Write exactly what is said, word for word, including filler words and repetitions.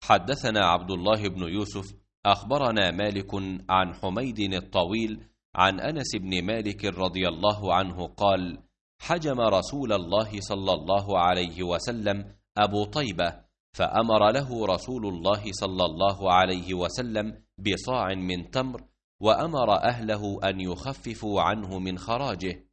حدثنا عبد الله بن يوسف أخبرنا مالك عن حميد الطويل عن أنس بن مالك رضي الله عنه قال: حجم رسول الله صلى الله عليه وسلم أبو طيبة، فأمر له رسول الله صلى الله عليه وسلم بصاع من تمر، وأمر أهله أن يخففوا عنه من خراجه،